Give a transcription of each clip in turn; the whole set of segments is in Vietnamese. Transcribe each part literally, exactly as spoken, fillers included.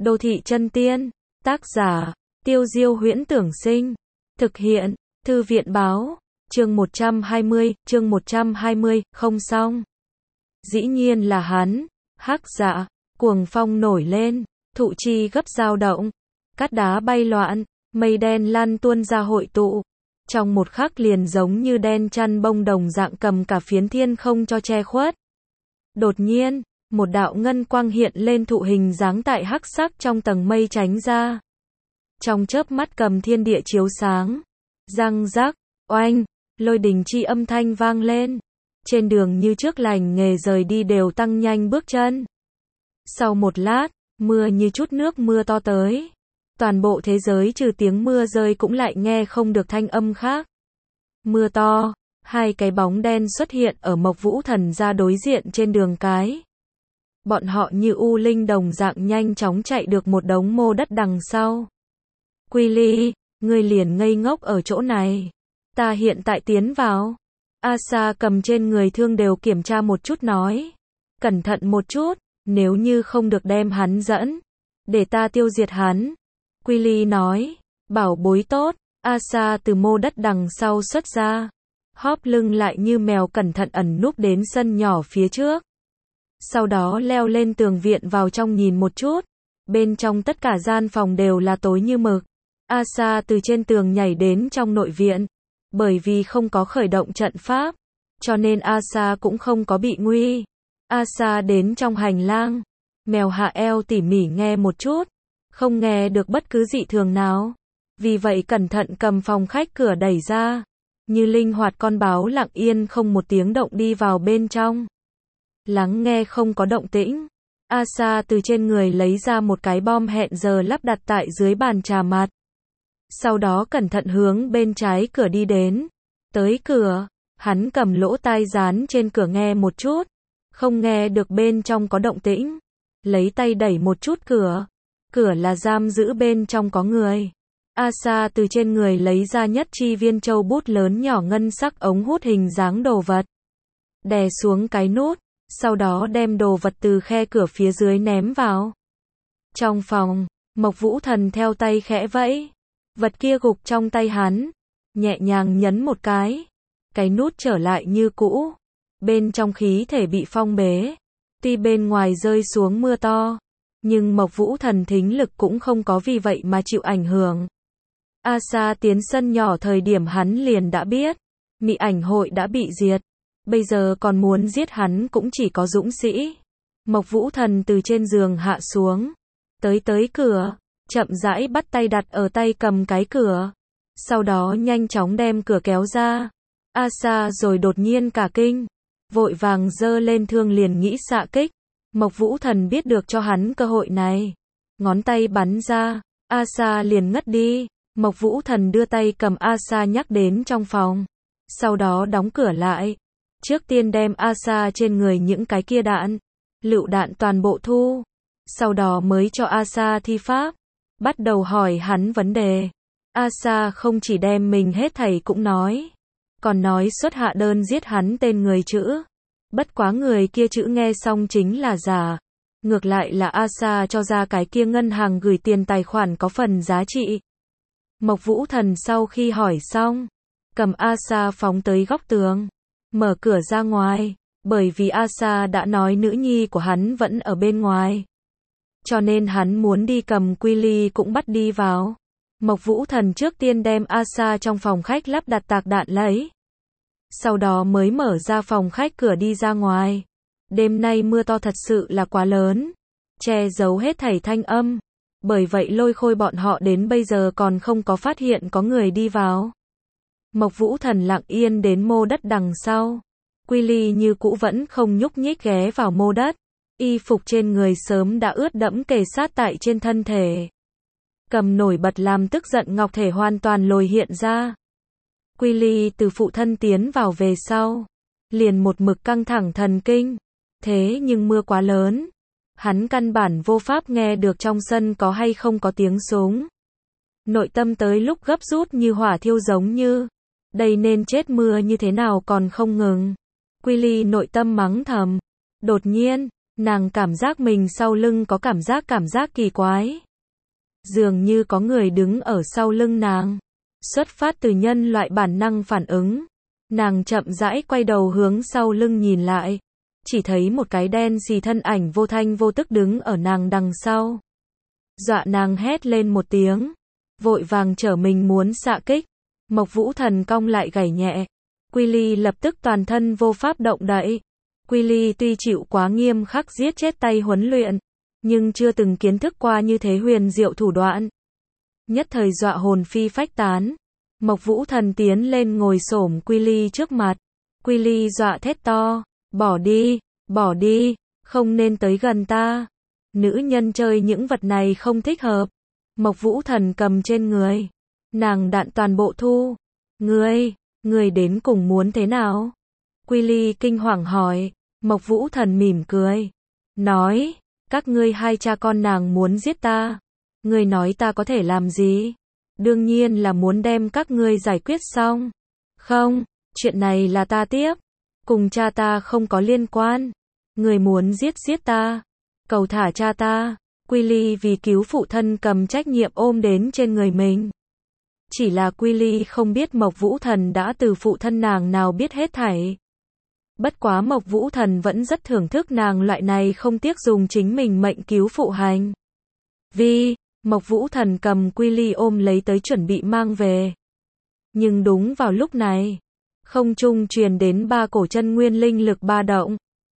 Đô thị chân tiên, tác giả, Tiêu Diêu Huyễn Tưởng Sinh, thực hiện, Thư viện Báo, chương một trăm hai mươi, chương một trăm hai mươi, không xong. Dĩ nhiên là hắn, Hắc Dạ, cuồng phong nổi lên, thụ chi gấp dao động, cát đá bay loạn, mây đen lăn tuôn ra hội tụ, trong một khắc liền giống như đen chăn bông đồng dạng cầm cả phiến thiên không cho che khuất. Đột nhiên, một đạo ngân quang hiện lên thụ hình dáng tại hắc sắc trong tầng mây tránh ra. Trong chớp mắt cầm thiên địa chiếu sáng, răng rắc, oanh, lôi đình chi âm thanh vang lên. Trên đường như trước lành nghề rời đi đều tăng nhanh bước chân. Sau một lát, mưa như chút nước mưa to tới. Toàn bộ thế giới trừ tiếng mưa rơi cũng lại nghe không được thanh âm khác. Mưa to, hai cái bóng đen xuất hiện ở Mộc Vũ Thần ra đối diện trên đường cái. Bọn họ như u linh đồng dạng nhanh chóng chạy được một đống mô đất đằng sau. Quy Ly, ngươi liền ngây ngốc ở chỗ này. Ta hiện tại tiến vào. Asa cầm trên người thương đều kiểm tra một chút nói. Cẩn thận một chút, nếu như không được đem hắn dẫn. Để ta tiêu diệt hắn. Quy Ly nói, bảo bối tốt. Asa từ mô đất đằng sau xuất ra. Hóp lưng lại như mèo cẩn thận ẩn núp đến sân nhỏ phía trước. Sau đó leo lên tường viện vào trong nhìn một chút. Bên trong tất cả gian phòng đều là tối như mực. Asa từ trên tường nhảy đến trong nội viện. Bởi vì không có khởi động trận pháp, cho nên Asa cũng không có bị nguy. Asa đến trong hành lang. Mèo hạ eo tỉ mỉ nghe một chút. Không nghe được bất cứ dị thường nào. Vì vậy cẩn thận cầm phòng khách cửa đẩy ra. Như linh hoạt con báo lặng yên không một tiếng động đi vào bên trong. Lắng nghe không có động tĩnh. Asa từ trên người lấy ra một cái bom hẹn giờ lắp đặt tại dưới bàn trà mặt. Sau đó cẩn thận hướng bên trái cửa đi đến. Tới cửa, hắn cầm lỗ tai dán trên cửa nghe một chút. Không nghe được bên trong có động tĩnh. Lấy tay đẩy một chút cửa. Cửa là giam giữ bên trong có người. Asa từ trên người lấy ra nhất chi viên châu bút lớn nhỏ ngân sắc ống hút hình dáng đồ vật. Đè xuống cái nút. Sau đó đem đồ vật từ khe cửa phía dưới ném vào. Trong phòng, Mộc Vũ Thần theo tay khẽ vẫy. Vật kia gục trong tay hắn. Nhẹ nhàng nhấn một cái. Cái nút trở lại như cũ. Bên trong khí thể bị phong bế. Tuy bên ngoài rơi xuống mưa to. Nhưng Mộc Vũ Thần thính lực cũng không có vì vậy mà chịu ảnh hưởng. Asa tiến sân nhỏ thời điểm hắn liền đã biết. Mị ảnh hội đã bị diệt. Bây giờ còn muốn giết hắn cũng chỉ có dũng sĩ. Mộc Vũ Thần từ trên giường hạ xuống. Tới tới cửa. Chậm rãi bắt tay đặt ở tay cầm cái cửa. Sau đó nhanh chóng đem cửa kéo ra. Asa rồi đột nhiên cả kinh. Vội vàng giơ lên thương liền nghĩ xạ kích. Mộc Vũ Thần biết được cho hắn cơ hội này. Ngón tay bắn ra. Asa liền ngất đi. Mộc Vũ Thần đưa tay cầm Asa nhắc đến trong phòng. Sau đó đóng cửa lại. Trước tiên đem Asa trên người những cái kia đạn. Lựu đạn toàn bộ thu. Sau đó mới cho Asa thi pháp. Bắt đầu hỏi hắn vấn đề. Asa không chỉ đem mình hết thảy cũng nói. Còn nói xuất hạ đơn giết hắn tên người chữ. Bất quá người kia chữ nghe xong chính là giả. Ngược lại là Asa cho ra cái kia ngân hàng gửi tiền tài khoản có phần giá trị. Mộc Vũ Thần sau khi hỏi xong. Cầm Asa phóng tới góc tường. Mở cửa ra ngoài. Bởi vì Asa đã nói nữ nhi của hắn vẫn ở bên ngoài. Cho nên hắn muốn đi cầm Quy Ly cũng bắt đi vào. Mộc Vũ Thần trước tiên đem Asa trong phòng khách lắp đặt tạc đạn lấy. Sau đó mới mở ra phòng khách cửa đi ra ngoài. Đêm nay mưa to thật sự là quá lớn. Che giấu hết thảy thanh âm. Bởi vậy Lôi Khôi bọn họ đến bây giờ còn không có phát hiện có người đi vào. Mộc Vũ Thần lặng yên đến mô đất đằng sau. Quy Ly như cũ vẫn không nhúc nhích ghé vào mô đất. Y phục trên người sớm đã ướt đẫm kề sát tại trên thân thể. Cầm nổi bật làm tức giận ngọc thể hoàn toàn lồi hiện ra. Quy Ly từ phụ thân tiến vào về sau. Liền một mực căng thẳng thần kinh. Thế nhưng mưa quá lớn. Hắn căn bản vô pháp nghe được trong sân có hay không có tiếng súng. Nội tâm tới lúc gấp rút như hỏa thiêu giống như. Đây nên chết mưa như thế nào còn không ngừng. Quy Ly nội tâm mắng thầm. Đột nhiên, Nàng cảm giác mình sau lưng có cảm giác cảm giác kỳ quái. Dường như có người đứng ở sau lưng nàng. Xuất phát từ nhân loại bản năng phản ứng. Nàng chậm rãi quay đầu hướng sau lưng nhìn lại. Chỉ thấy một cái đen xì thân ảnh vô thanh vô tức đứng ở nàng đằng sau. Dọa nàng hét lên một tiếng. Vội vàng trở mình muốn xạ kích. Mộc Vũ Thần cong lại gảy nhẹ. Quy Ly lập tức toàn thân vô pháp động đậy. Quy Ly tuy chịu quá nghiêm khắc giết chết tay huấn luyện, nhưng chưa từng kiến thức qua như thế huyền diệu thủ đoạn. Nhất thời dọa hồn phi phách tán. Mộc Vũ Thần tiến lên ngồi xổm Quy Ly trước mặt. Quy Ly dọa thét to, bỏ đi, bỏ đi, không nên tới gần ta. Nữ nhân chơi những vật này không thích hợp. Mộc Vũ Thần cầm trên người. Nàng đạn toàn bộ thu. Ngươi, ngươi đến cùng muốn thế nào? Quy Ly kinh hoàng hỏi. Mộc Vũ Thần mỉm cười. Nói, các ngươi hai cha con nàng muốn giết ta. Ngươi nói ta có thể làm gì? Đương nhiên là muốn đem các ngươi giải quyết xong. Không, chuyện này là ta tiếp. Cùng cha ta không có liên quan. Ngươi muốn giết giết ta. Cầu thả cha ta. Quy Ly vì cứu phụ thân cầm trách nhiệm ôm đến trên người mình. Chỉ là Quy Ly không biết Mộc Vũ Thần đã từ phụ thân nàng nào biết hết thảy. Bất quá Mộc Vũ Thần vẫn rất thưởng thức nàng loại này không tiếc dùng chính mình mệnh cứu phụ hành. Vì, Mộc Vũ Thần cầm Quy Ly ôm lấy tới chuẩn bị mang về. Nhưng đúng vào lúc này, không trung truyền đến ba cổ chân nguyên linh lực ba động.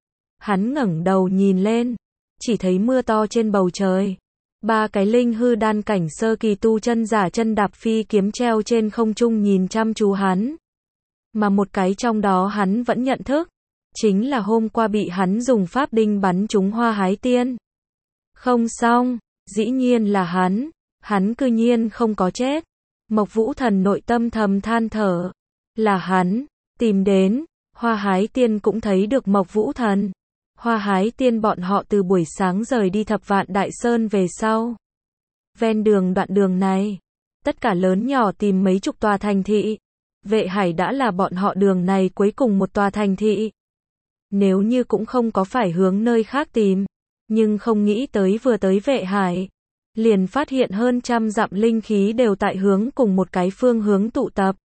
Hắn ngẩng đầu nhìn lên, chỉ thấy mưa to trên bầu trời. Ba cái linh hư đan cảnh sơ kỳ tu chân giả chân đạp phi kiếm treo trên không trung nhìn chăm chú hắn. Mà một cái trong đó hắn vẫn nhận thức, chính là hôm qua bị hắn dùng pháp đinh bắn trúng Hoa Hái Tiên. Không xong, dĩ nhiên là hắn, hắn cư nhiên không có chết. Mộc Vũ Thần nội tâm thầm than thở, là hắn, tìm đến, Hoa Hái Tiên cũng thấy được Mộc Vũ Thần. Hoa Hái Tiên bọn họ từ buổi sáng rời đi Thập Vạn Đại Sơn về sau. Ven đường đoạn đường này, tất cả lớn nhỏ tìm mấy chục tòa thành thị. Vệ Hải đã là bọn họ đường này cuối cùng một tòa thành thị. Nếu như cũng không có phải hướng nơi khác tìm, nhưng không nghĩ tới vừa tới Vệ Hải, liền phát hiện hơn trăm dặm linh khí đều tại hướng cùng một cái phương hướng tụ tập.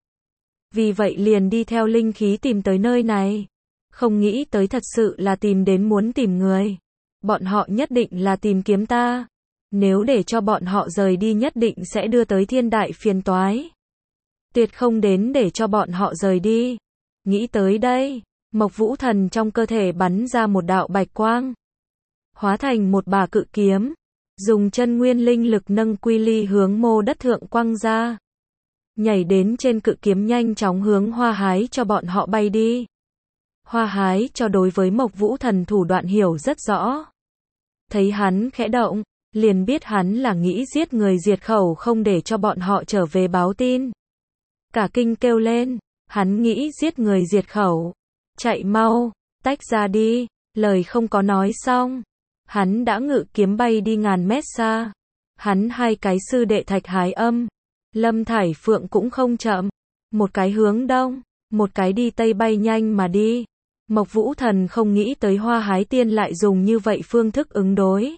Vì vậy liền đi theo linh khí tìm tới nơi này. Không nghĩ tới thật sự là tìm đến muốn tìm người. Bọn họ nhất định là tìm kiếm ta. Nếu để cho bọn họ rời đi nhất định sẽ đưa tới thiên đại phiền toái. Tuyệt không đến để cho bọn họ rời đi. Nghĩ tới đây, Mộc Vũ Thần trong cơ thể bắn ra một đạo bạch quang. Hóa thành một bả cự kiếm. Dùng chân nguyên linh lực nâng Quy Ly hướng mô đất thượng quăng ra. Nhảy đến trên cự kiếm nhanh chóng hướng Hoa Hái cho bọn họ bay đi. Hoa Hái cho đối với Mộc Vũ Thần thủ đoạn hiểu rất rõ. Thấy hắn khẽ động, liền biết hắn là nghĩ giết người diệt khẩu không để cho bọn họ trở về báo tin. Cả kinh kêu lên, hắn nghĩ giết người diệt khẩu. Chạy mau, tách ra đi, lời không có nói xong. Hắn đã ngự kiếm bay đi ngàn mét xa. Hắn hai cái sư đệ Thạch Hái Âm, Lâm Thải Phượng cũng không chậm. Một cái hướng đông, một cái đi tây bay nhanh mà đi. Mộc Vũ Thần không nghĩ tới Hoa Hái Tiên lại dùng như vậy phương thức ứng đối.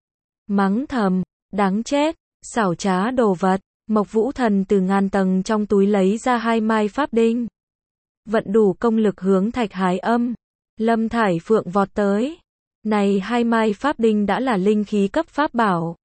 Mắng thầm, đáng chết, xảo trá đồ vật. Mộc Vũ Thần từ ngàn tầng trong túi lấy ra hai mai pháp đinh. Vận đủ công lực hướng Thạch Hái Âm, Lâm Thải Phượng vọt tới. Này hai mai pháp đinh đã là linh khí cấp pháp bảo.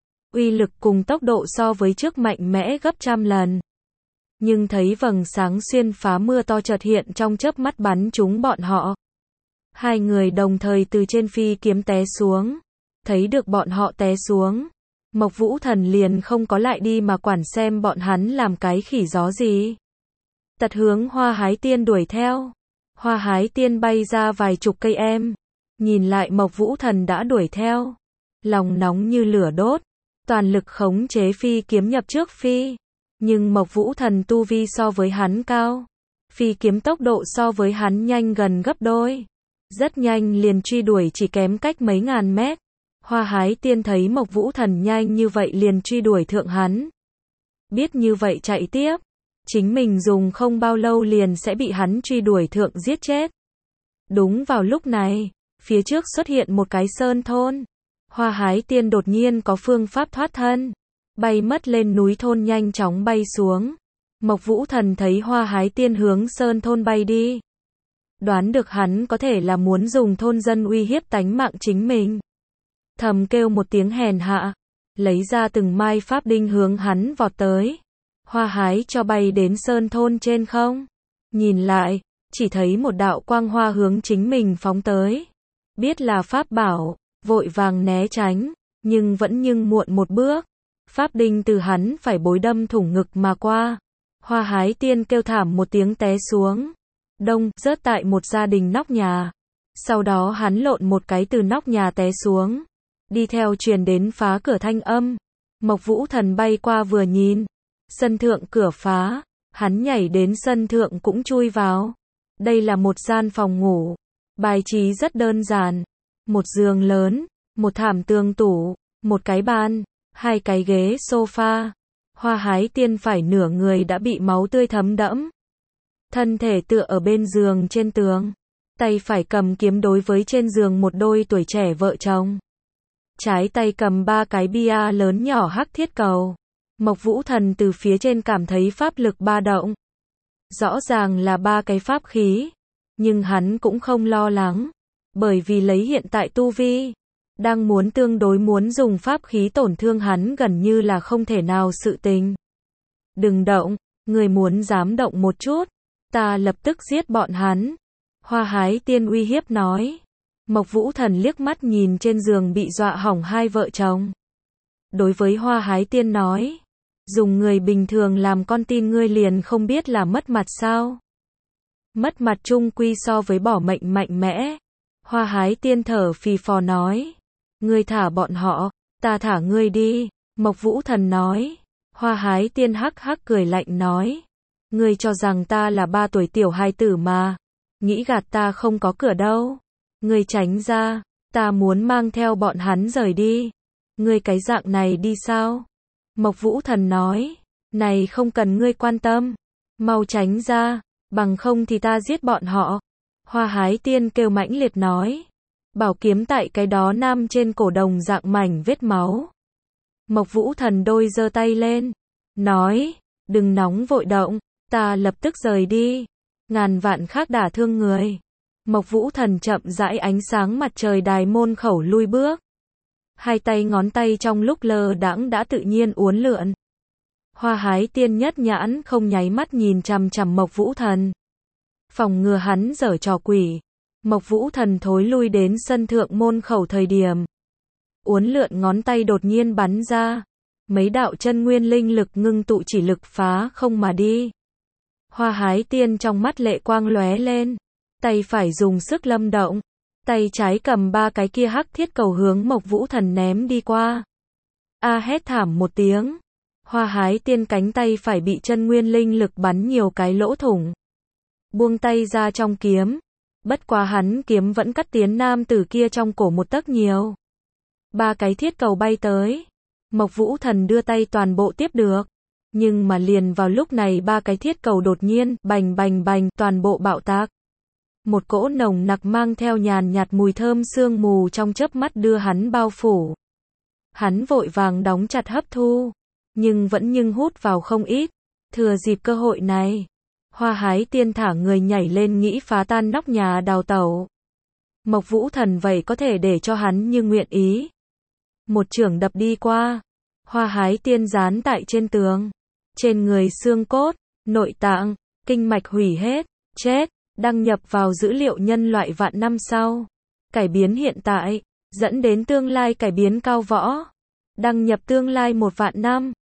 Uy lực cùng tốc độ so với trước mạnh mẽ gấp trăm lần. Nhưng thấy vầng sáng xuyên phá mưa to chợt hiện trong chớp mắt bắn trúng bọn họ. Hai người đồng thời từ trên phi kiếm té xuống. Thấy được bọn họ té xuống. Mộc Vũ Thần liền không có lại đi mà quản xem bọn hắn làm cái khỉ gió gì. Tật hướng Hoa Hái Tiên đuổi theo. Hoa Hái Tiên bay ra vài chục cây em. Nhìn lại Mộc Vũ Thần đã đuổi theo. Lòng nóng như lửa đốt. Toàn lực khống chế phi kiếm nhập trước phi. Nhưng Mộc Vũ Thần tu vi so với hắn cao. Phi kiếm tốc độ so với hắn nhanh gần gấp đôi. Rất nhanh liền truy đuổi chỉ kém cách mấy ngàn mét. Hoa Hái Tiên thấy Mộc Vũ Thần nhanh như vậy liền truy đuổi thượng hắn. Biết như vậy chạy tiếp. Chính mình dùng không bao lâu liền sẽ bị hắn truy đuổi thượng giết chết. Đúng vào lúc này, phía trước xuất hiện một cái sơn thôn. Hoa Hái Tiên đột nhiên có phương pháp thoát thân, bay mất lên núi thôn nhanh chóng bay xuống. Mộc Vũ Thần thấy Hoa Hái Tiên hướng sơn thôn bay đi, đoán được hắn có thể là muốn dùng thôn dân uy hiếp tánh mạng chính mình. Thầm kêu một tiếng hèn hạ, lấy ra từng mai pháp đinh hướng hắn vọt tới. Hoa Hái cho bay đến sơn thôn trên không. Nhìn lại, chỉ thấy một đạo quang hoa hướng chính mình phóng tới. Biết là pháp bảo, vội vàng né tránh, nhưng vẫn nhưng muộn một bước. Pháp đinh từ hắn phải bối đâm thủng ngực mà qua. Hoa Hái Tiên kêu thảm một tiếng té xuống. Đông, rớt tại một gia đình nóc nhà. Sau đó hắn lộn một cái từ nóc nhà té xuống. Đi theo truyền đến phá cửa thanh âm. Mộc Vũ Thần bay qua vừa nhìn. Sân thượng cửa phá. Hắn nhảy đến sân thượng cũng chui vào. Đây là một gian phòng ngủ. Bài trí rất đơn giản. Một giường lớn, một thảm tường tủ, một cái bàn, hai cái ghế sofa. Hoa Hái Tiên phải nửa người đã bị máu tươi thấm đẫm. Thân thể tựa ở bên giường trên tường. Tay phải cầm kiếm đối với trên giường một đôi tuổi trẻ vợ chồng. Trái tay cầm ba cái bia lớn nhỏ hắc thiết cầu. Mộc Vũ Thần từ phía trên cảm thấy pháp lực ba động. Rõ ràng là ba cái pháp khí. Nhưng hắn cũng không lo lắng. Bởi vì lấy hiện tại tu vi, đang muốn tương đối muốn dùng pháp khí tổn thương hắn gần như là không thể nào sự tình. Đừng động, người muốn dám động một chút, ta lập tức giết bọn hắn. Hoa Hái Tiên uy hiếp nói. Mộc Vũ Thần liếc mắt nhìn trên giường bị dọa hỏng hai vợ chồng. Đối với Hoa Hái Tiên nói, dùng người bình thường làm con tin ngươi liền không biết là mất mặt sao? Mất mặt chung quy so với bỏ mệnh mạnh mẽ. Hoa Hái Tiên thở phì phò nói, ngươi thả bọn họ, ta thả ngươi đi. Mộc Vũ Thần nói. Hoa Hái Tiên hắc hắc cười lạnh nói, ngươi cho rằng ta là ba tuổi tiểu hài tử mà, nghĩ gạt ta không có cửa đâu. Ngươi tránh ra, ta muốn mang theo bọn hắn rời đi. Ngươi cái dạng này đi sao? Mộc Vũ Thần nói, này không cần ngươi quan tâm, mau tránh ra, bằng không thì ta giết bọn họ. Hoa Hái Tiên kêu mãnh liệt nói, bảo kiếm tại cái đó nam trên cổ đồng dạng mảnh vết máu. Mộc Vũ Thần đôi giơ tay lên, nói, đừng nóng vội động, ta lập tức rời đi, ngàn vạn khác đả thương người. Mộc Vũ Thần chậm rãi ánh sáng mặt trời đài môn khẩu lui bước. Hai tay ngón tay trong lúc lơ đãng đã tự nhiên uốn lượn. Hoa Hái Tiên nhất nhãn không nháy mắt nhìn chằm chằm Mộc Vũ Thần. Phòng ngừa hắn giở trò quỷ. Mộc Vũ Thần thối lui đến sân thượng môn khẩu thời điểm. Uốn lượn ngón tay đột nhiên bắn ra. Mấy đạo chân nguyên linh lực ngưng tụ chỉ lực phá không mà đi. Hoa Hái Tiên trong mắt lệ quang lóe lên. Tay phải dùng sức lâm động. Tay trái cầm ba cái kia hắc thiết cầu hướng Mộc Vũ Thần ném đi qua. A hét thảm một tiếng. Hoa Hái Tiên cánh tay phải bị chân nguyên linh lực bắn nhiều cái lỗ thủng. Buông tay ra trong kiếm. Bất quá hắn kiếm vẫn cắt tiến nam tử kia trong cổ một tấc nhiều. Ba cái thiết cầu bay tới. Mộc Vũ Thần đưa tay toàn bộ tiếp được. Nhưng mà liền vào lúc này ba cái thiết cầu đột nhiên, bành bành bành, toàn bộ bạo tạc. Một cỗ nồng nặc mang theo nhàn nhạt mùi thơm sương mù trong chớp mắt đưa hắn bao phủ. Hắn vội vàng đóng chặt hấp thu. Nhưng vẫn nhưng hút vào không ít. Thừa dịp cơ hội này. Hoa Hái Tiên thả người nhảy lên nghĩ phá tan nóc nhà đào tẩu. Mộc Vũ Thần vậy có thể để cho hắn như nguyện ý. Một chưởng đập đi qua. Hoa Hái Tiên dán tại trên tường. Trên người xương cốt, nội tạng, kinh mạch hủy hết, chết, đăng nhập vào dữ liệu nhân loại vạn năm sau. Cải biến hiện tại, dẫn đến tương lai cải biến cao võ. Đăng nhập tương lai một vạn năm.